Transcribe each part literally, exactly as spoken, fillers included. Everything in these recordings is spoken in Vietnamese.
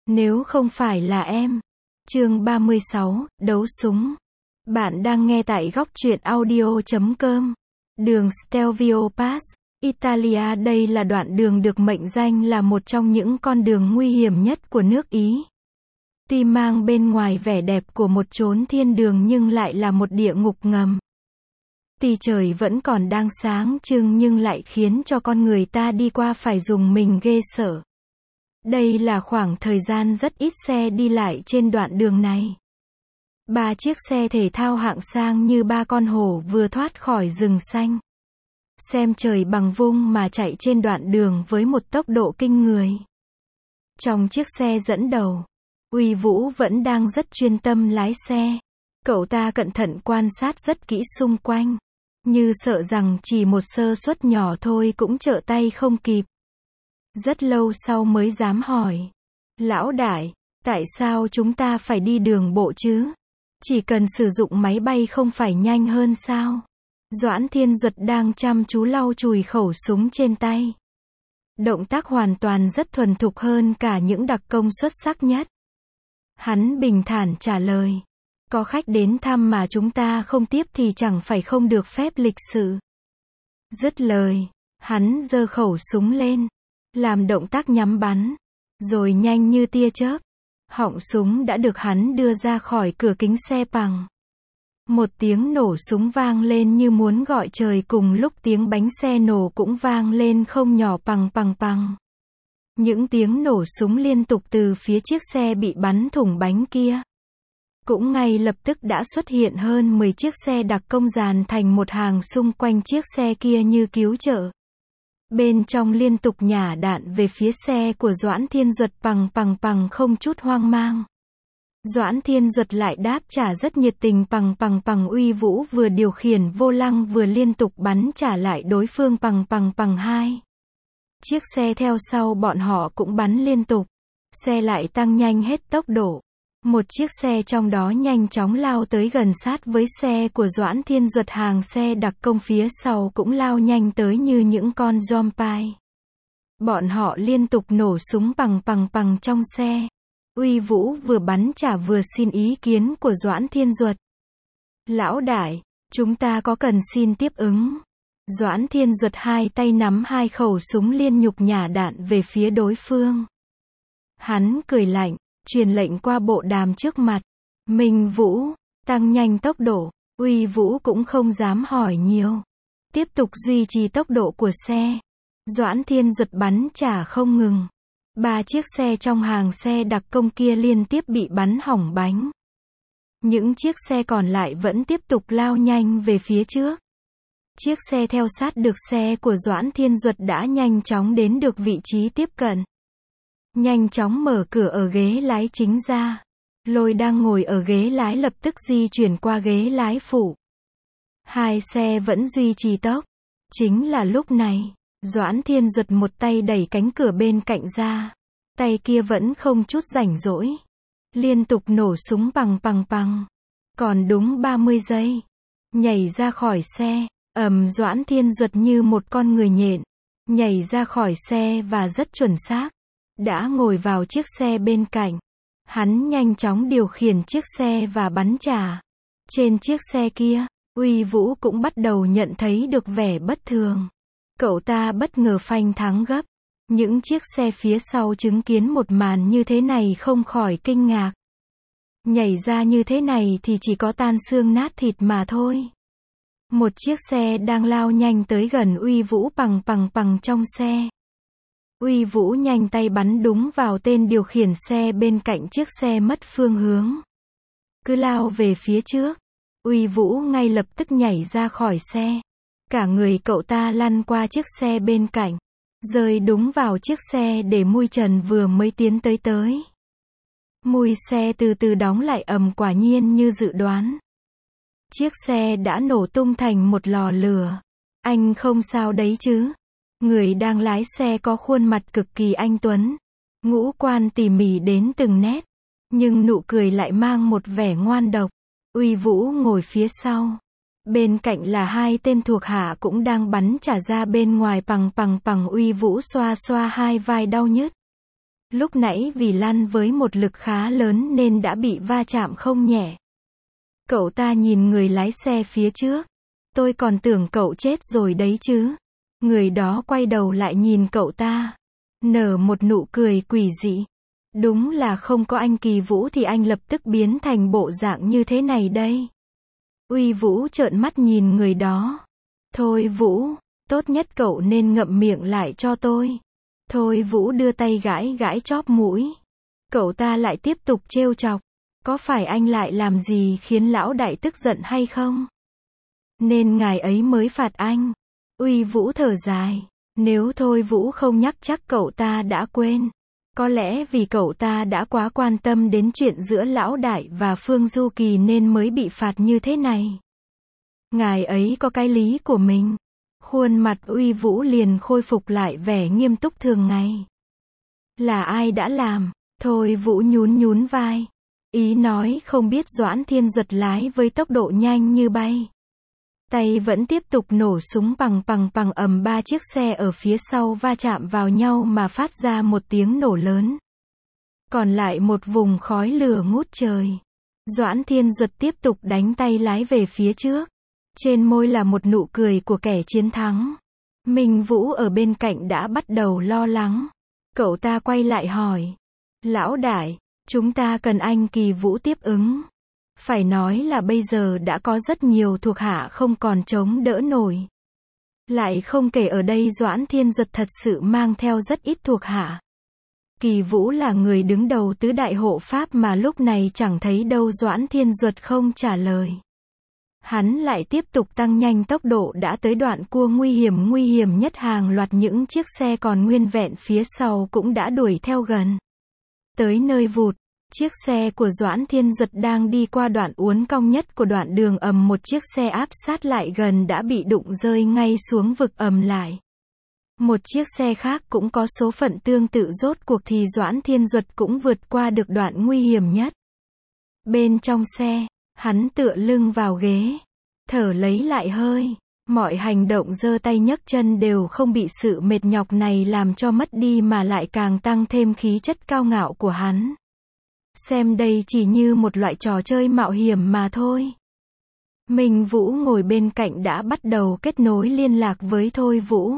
Nếu không phải là em. Chương ba mươi sáu, đấu súng. Bạn đang nghe tại góc truyện audio chấm com. Đường Stelvio Pass, Italia. Đây là đoạn đường được mệnh danh là một trong những con đường nguy hiểm nhất của nước Ý. Tuy mang bên ngoài vẻ đẹp của một chốn thiên đường nhưng lại là một địa ngục ngầm. Tuy trời vẫn còn đang sáng trưng nhưng lại khiến cho con người ta đi qua phải dùng mình ghê sợ. Đây là khoảng thời gian rất ít xe đi lại trên đoạn đường này. Ba chiếc xe thể thao hạng sang như ba con hổ vừa thoát khỏi rừng xanh. Xem trời bằng vung mà chạy trên đoạn đường với một tốc độ kinh người. Trong chiếc xe dẫn đầu, Uy Vũ vẫn đang rất chuyên tâm lái xe. Cậu ta cẩn thận quan sát rất kỹ xung quanh, như sợ rằng chỉ một sơ suất nhỏ thôi cũng trở tay không kịp. Rất lâu sau mới dám hỏi. Lão đại, tại sao chúng ta phải đi đường bộ chứ? Chỉ cần sử dụng máy bay không phải nhanh hơn sao? Doãn Thiên Duật đang chăm chú lau chùi khẩu súng trên tay. Động tác hoàn toàn rất thuần thục hơn cả những đặc công xuất sắc nhất. Hắn bình thản trả lời. Có khách đến thăm mà chúng ta không tiếp thì chẳng phải không được phép lịch sự. Dứt lời, hắn giơ khẩu súng lên, làm động tác nhắm bắn, rồi nhanh như tia chớp, họng súng đã được hắn đưa ra khỏi cửa kính xe bằng. Một tiếng nổ súng vang lên như muốn gọi trời, cùng lúc tiếng bánh xe nổ cũng vang lên không nhỏ, pằng pằng pằng. Những tiếng nổ súng liên tục từ phía chiếc xe bị bắn thủng bánh kia. Cũng ngay lập tức đã xuất hiện hơn mười chiếc xe đặc công dàn thành một hàng xung quanh chiếc xe kia như cứu trợ. Bên trong liên tục nhả đạn về phía xe của Doãn Thiên Duật, pằng pằng pằng, không chút hoang mang. Doãn Thiên Duật lại đáp trả rất nhiệt tình, pằng pằng pằng. Uy Vũ vừa điều khiển vô lăng vừa liên tục bắn trả lại đối phương, pằng pằng pằng. Hai chiếc xe theo sau bọn họ cũng bắn liên tục. Xe lại tăng nhanh hết tốc độ. Một chiếc xe trong đó nhanh chóng lao tới gần sát với xe của Doãn Thiên Duật, hàng xe đặc công phía sau cũng lao nhanh tới như những con zombie. Bọn họ liên tục nổ súng pằng pằng pằng trong xe. Uy Vũ vừa bắn trả vừa xin ý kiến của Doãn Thiên Duật. Lão đại, chúng ta có cần xin tiếp ứng? Doãn Thiên Duật hai tay nắm hai khẩu súng liên nhục nhả đạn về phía đối phương. Hắn cười lạnh, truyền lệnh qua bộ đàm trước mặt. Minh Vũ, tăng nhanh tốc độ. Uy Vũ cũng không dám hỏi nhiều. Tiếp tục duy trì tốc độ của xe. Doãn Thiên Duật bắn trả không ngừng. Ba chiếc xe trong hàng xe đặc công kia liên tiếp bị bắn hỏng bánh. Những chiếc xe còn lại vẫn tiếp tục lao nhanh về phía trước. Chiếc xe theo sát được xe của Doãn Thiên Duật đã nhanh chóng đến được vị trí tiếp cận. Nhanh chóng mở cửa ở ghế lái chính ra. Lôi đang ngồi ở ghế lái lập tức di chuyển qua ghế lái phụ. Hai xe vẫn duy trì tốc. Chính là lúc này, Doãn Thiên Duật một tay đẩy cánh cửa bên cạnh ra. Tay kia vẫn không chút rảnh rỗi. Liên tục nổ súng pằng pằng pằng. Còn đúng ba mươi giây. Nhảy ra khỏi xe. Ầm, Doãn Thiên Duật như một con người nhện. Nhảy ra khỏi xe và rất chuẩn xác. Đã ngồi vào chiếc xe bên cạnh. Hắn nhanh chóng điều khiển chiếc xe và bắn trả. Trên chiếc xe kia, Uy Vũ cũng bắt đầu nhận thấy được vẻ bất thường. Cậu ta bất ngờ phanh thắng gấp. Những chiếc xe phía sau chứng kiến một màn như thế này không khỏi kinh ngạc. Nhảy ra như thế này thì chỉ có tan xương nát thịt mà thôi. Một chiếc xe đang lao nhanh tới gần Uy Vũ, pằng pằng pằng trong xe. Uy Vũ nhanh tay bắn đúng vào tên điều khiển xe bên cạnh chiếc xe mất phương hướng. Cứ lao về phía trước. Uy Vũ ngay lập tức nhảy ra khỏi xe. Cả người cậu ta lăn qua chiếc xe bên cạnh, rơi đúng vào chiếc xe để mui trần vừa mới tiến tới tới. Mui xe từ từ đóng lại, ầm, quả nhiên như dự đoán. Chiếc xe đã nổ tung thành một lò lửa. Anh không sao đấy chứ? Người đang lái xe có khuôn mặt cực kỳ anh tuấn. Ngũ quan tỉ mỉ đến từng nét. Nhưng nụ cười lại mang một vẻ ngoan độc. Uy Vũ ngồi phía sau. Bên cạnh là hai tên thuộc hạ cũng đang bắn trả ra bên ngoài, pằng pằng pằng. Uy Vũ xoa xoa hai vai đau nhức. Lúc nãy vì lăn với một lực khá lớn nên đã bị va chạm không nhẹ. Cậu ta nhìn người lái xe phía trước. Tôi còn tưởng cậu chết rồi đấy chứ. Người đó quay đầu lại nhìn cậu ta. Nở một nụ cười quỷ dị. Đúng là không có anh Kỳ Vũ thì anh lập tức biến thành bộ dạng như thế này đây. Uy Vũ trợn mắt nhìn người đó. Thôi Vũ, tốt nhất cậu nên ngậm miệng lại cho tôi. Thôi Vũ đưa tay gãi gãi chóp mũi. Cậu ta lại tiếp tục trêu chọc. Có phải anh lại làm gì khiến lão đại tức giận hay không? Nên ngài ấy mới phạt anh. Uy Vũ thở dài. Nếu Thôi Vũ không nhắc chắc cậu ta đã quên. Có lẽ vì cậu ta đã quá quan tâm đến chuyện giữa lão đại và Phương Du Kỳ nên mới bị phạt như thế này. Ngài ấy có cái lý của mình. Khuôn mặt Uy Vũ liền khôi phục lại vẻ nghiêm túc thường ngày. Là ai đã làm? Thôi Vũ nhún nhún vai. Ý nói không biết Doãn Thiên Duật lái với tốc độ nhanh như bay. Tay vẫn tiếp tục nổ súng pằng pằng pằng ầm ba chiếc xe ở phía sau va chạm vào nhau mà phát ra một tiếng nổ lớn. Còn lại một vùng khói lửa ngút trời. Doãn Thiên Duật tiếp tục đánh tay lái về phía trước. Trên môi là một nụ cười của kẻ chiến thắng. Minh Vũ ở bên cạnh đã bắt đầu lo lắng. Cậu ta quay lại hỏi. Lão đại, chúng ta cần anh Kỳ Vũ tiếp ứng. Phải nói là bây giờ đã có rất nhiều thuộc hạ không còn chống đỡ nổi. Lại không kể ở đây Doãn Thiên Duật thật sự mang theo rất ít thuộc hạ. Kỳ Vũ là người đứng đầu tứ đại hộ pháp mà lúc này chẳng thấy đâu. Doãn Thiên Duật không trả lời. Hắn lại tiếp tục tăng nhanh tốc độ đã tới đoạn cua nguy hiểm nguy hiểm nhất, hàng loạt những chiếc xe còn nguyên vẹn phía sau cũng đã đuổi theo gần. Tới nơi vụt, chiếc xe của Doãn Thiên Duật đang đi qua đoạn uốn cong nhất của đoạn đường, ầm một chiếc xe áp sát lại gần đã bị đụng rơi ngay xuống vực ầm lại. Một chiếc xe khác cũng có số phận tương tự, rốt cuộc thì Doãn Thiên Duật cũng vượt qua được đoạn nguy hiểm nhất. Bên trong xe, hắn tựa lưng vào ghế, thở lấy lại hơi. Mọi hành động giơ tay nhấc chân đều không bị sự mệt nhọc này làm cho mất đi mà lại càng tăng thêm khí chất cao ngạo của hắn. Xem đây chỉ như một loại trò chơi mạo hiểm mà thôi. Minh Vũ ngồi bên cạnh đã bắt đầu kết nối liên lạc với Thôi Vũ.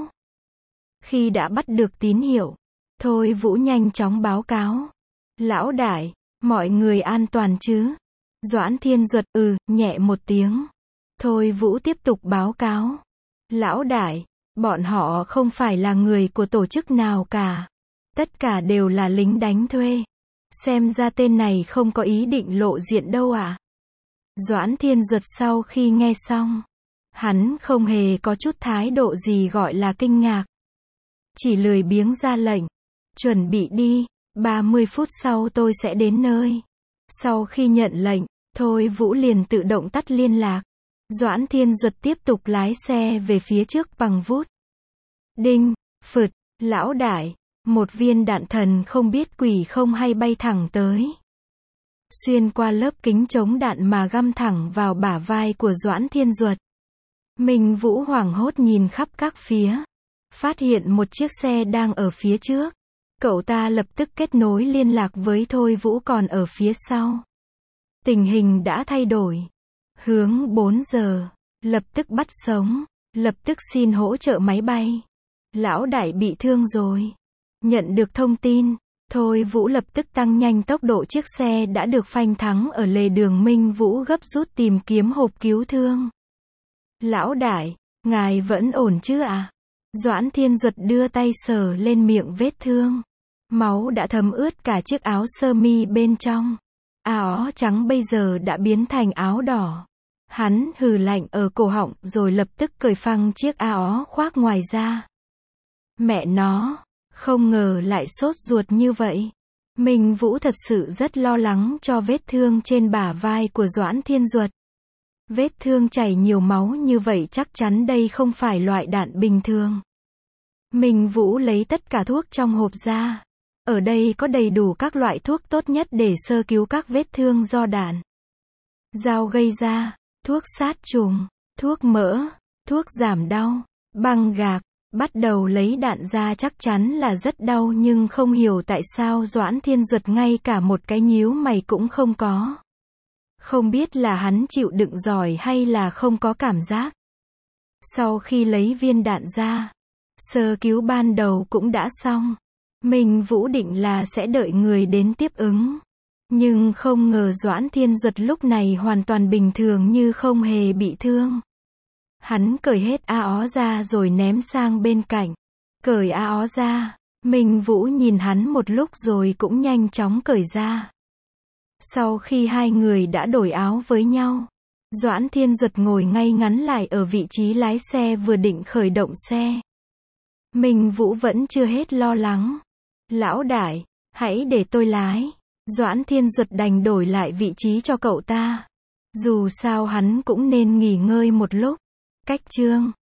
Khi đã bắt được tín hiệu, Thôi Vũ nhanh chóng báo cáo. Lão đại, mọi người an toàn chứ? Doãn Thiên Duật ừ, nhẹ một tiếng. Thôi Vũ tiếp tục báo cáo. Lão đại, bọn họ không phải là người của tổ chức nào cả. Tất cả đều là lính đánh thuê. Xem ra tên này không có ý định lộ diện đâu ạ. À? Doãn Thiên Duật sau khi nghe xong, hắn không hề có chút thái độ gì gọi là kinh ngạc. Chỉ lười biếng ra lệnh. Chuẩn bị đi, ba mươi phút sau tôi sẽ đến nơi. Sau khi nhận lệnh, Thôi Vũ liền tự động tắt liên lạc. Doãn Thiên Duật tiếp tục lái xe về phía trước bằng vút. Đinh, phượt, lão đại, một viên đạn thần không biết quỷ không hay bay thẳng tới. Xuyên qua lớp kính chống đạn mà găm thẳng vào bả vai của Doãn Thiên Duật. Minh Vũ hoảng hốt nhìn khắp các phía. Phát hiện một chiếc xe đang ở phía trước. Cậu ta lập tức kết nối liên lạc với Thôi Vũ còn ở phía sau. Tình hình đã thay đổi. Hướng bốn giờ. Lập tức bắt sống. Lập tức xin hỗ trợ máy bay. Lão đại bị thương rồi. Nhận được thông tin, Thôi Vũ lập tức tăng nhanh tốc độ, chiếc xe đã được phanh thắng ở lề đường. Minh Vũ gấp rút tìm kiếm hộp cứu thương. Lão đại, ngài vẫn ổn chứ ạ? À? Doãn Thiên Duật đưa tay sờ lên miệng vết thương. Máu đã thấm ướt cả chiếc áo sơ mi bên trong. Áo trắng bây giờ đã biến thành áo đỏ. Hắn hừ lạnh ở cổ họng rồi lập tức cởi phăng chiếc áo khoác ngoài ra. Mẹ nó, không ngờ lại sốt ruột như vậy. Minh Vũ thật sự rất lo lắng cho vết thương trên bả vai của Doãn Thiên Duật. Vết thương chảy nhiều máu như vậy chắc chắn đây không phải loại đạn bình thường. Minh Vũ lấy tất cả thuốc trong hộp ra. Ở đây có đầy đủ các loại thuốc tốt nhất để sơ cứu các vết thương do đạn. Dao gây ra, thuốc sát trùng, thuốc mỡ, thuốc giảm đau, băng gạc, Bắt đầu lấy đạn ra chắc chắn là rất đau nhưng không hiểu tại sao Doãn Thiên Duật ngay cả một cái nhíu mày cũng không có. Không biết là hắn chịu đựng giỏi hay là không có cảm giác. Sau khi lấy viên đạn ra, sơ cứu ban đầu cũng đã xong. Minh Vũ định là sẽ đợi người đến tiếp ứng. Nhưng không ngờ Doãn Thiên Duật lúc này hoàn toàn bình thường như không hề bị thương. Hắn cởi hết a ó ra rồi ném sang bên cạnh. Cởi a ó ra, Minh Vũ nhìn hắn một lúc rồi cũng nhanh chóng cởi ra. Sau khi hai người đã đổi áo với nhau, Doãn Thiên Duật ngồi ngay ngắn lại ở vị trí lái xe vừa định khởi động xe. Minh Vũ vẫn chưa hết lo lắng. Lão đại, hãy để tôi lái. Doãn Thiên Duật đành đổi lại vị trí cho cậu ta. Dù sao hắn cũng nên nghỉ ngơi một lúc. Cách chương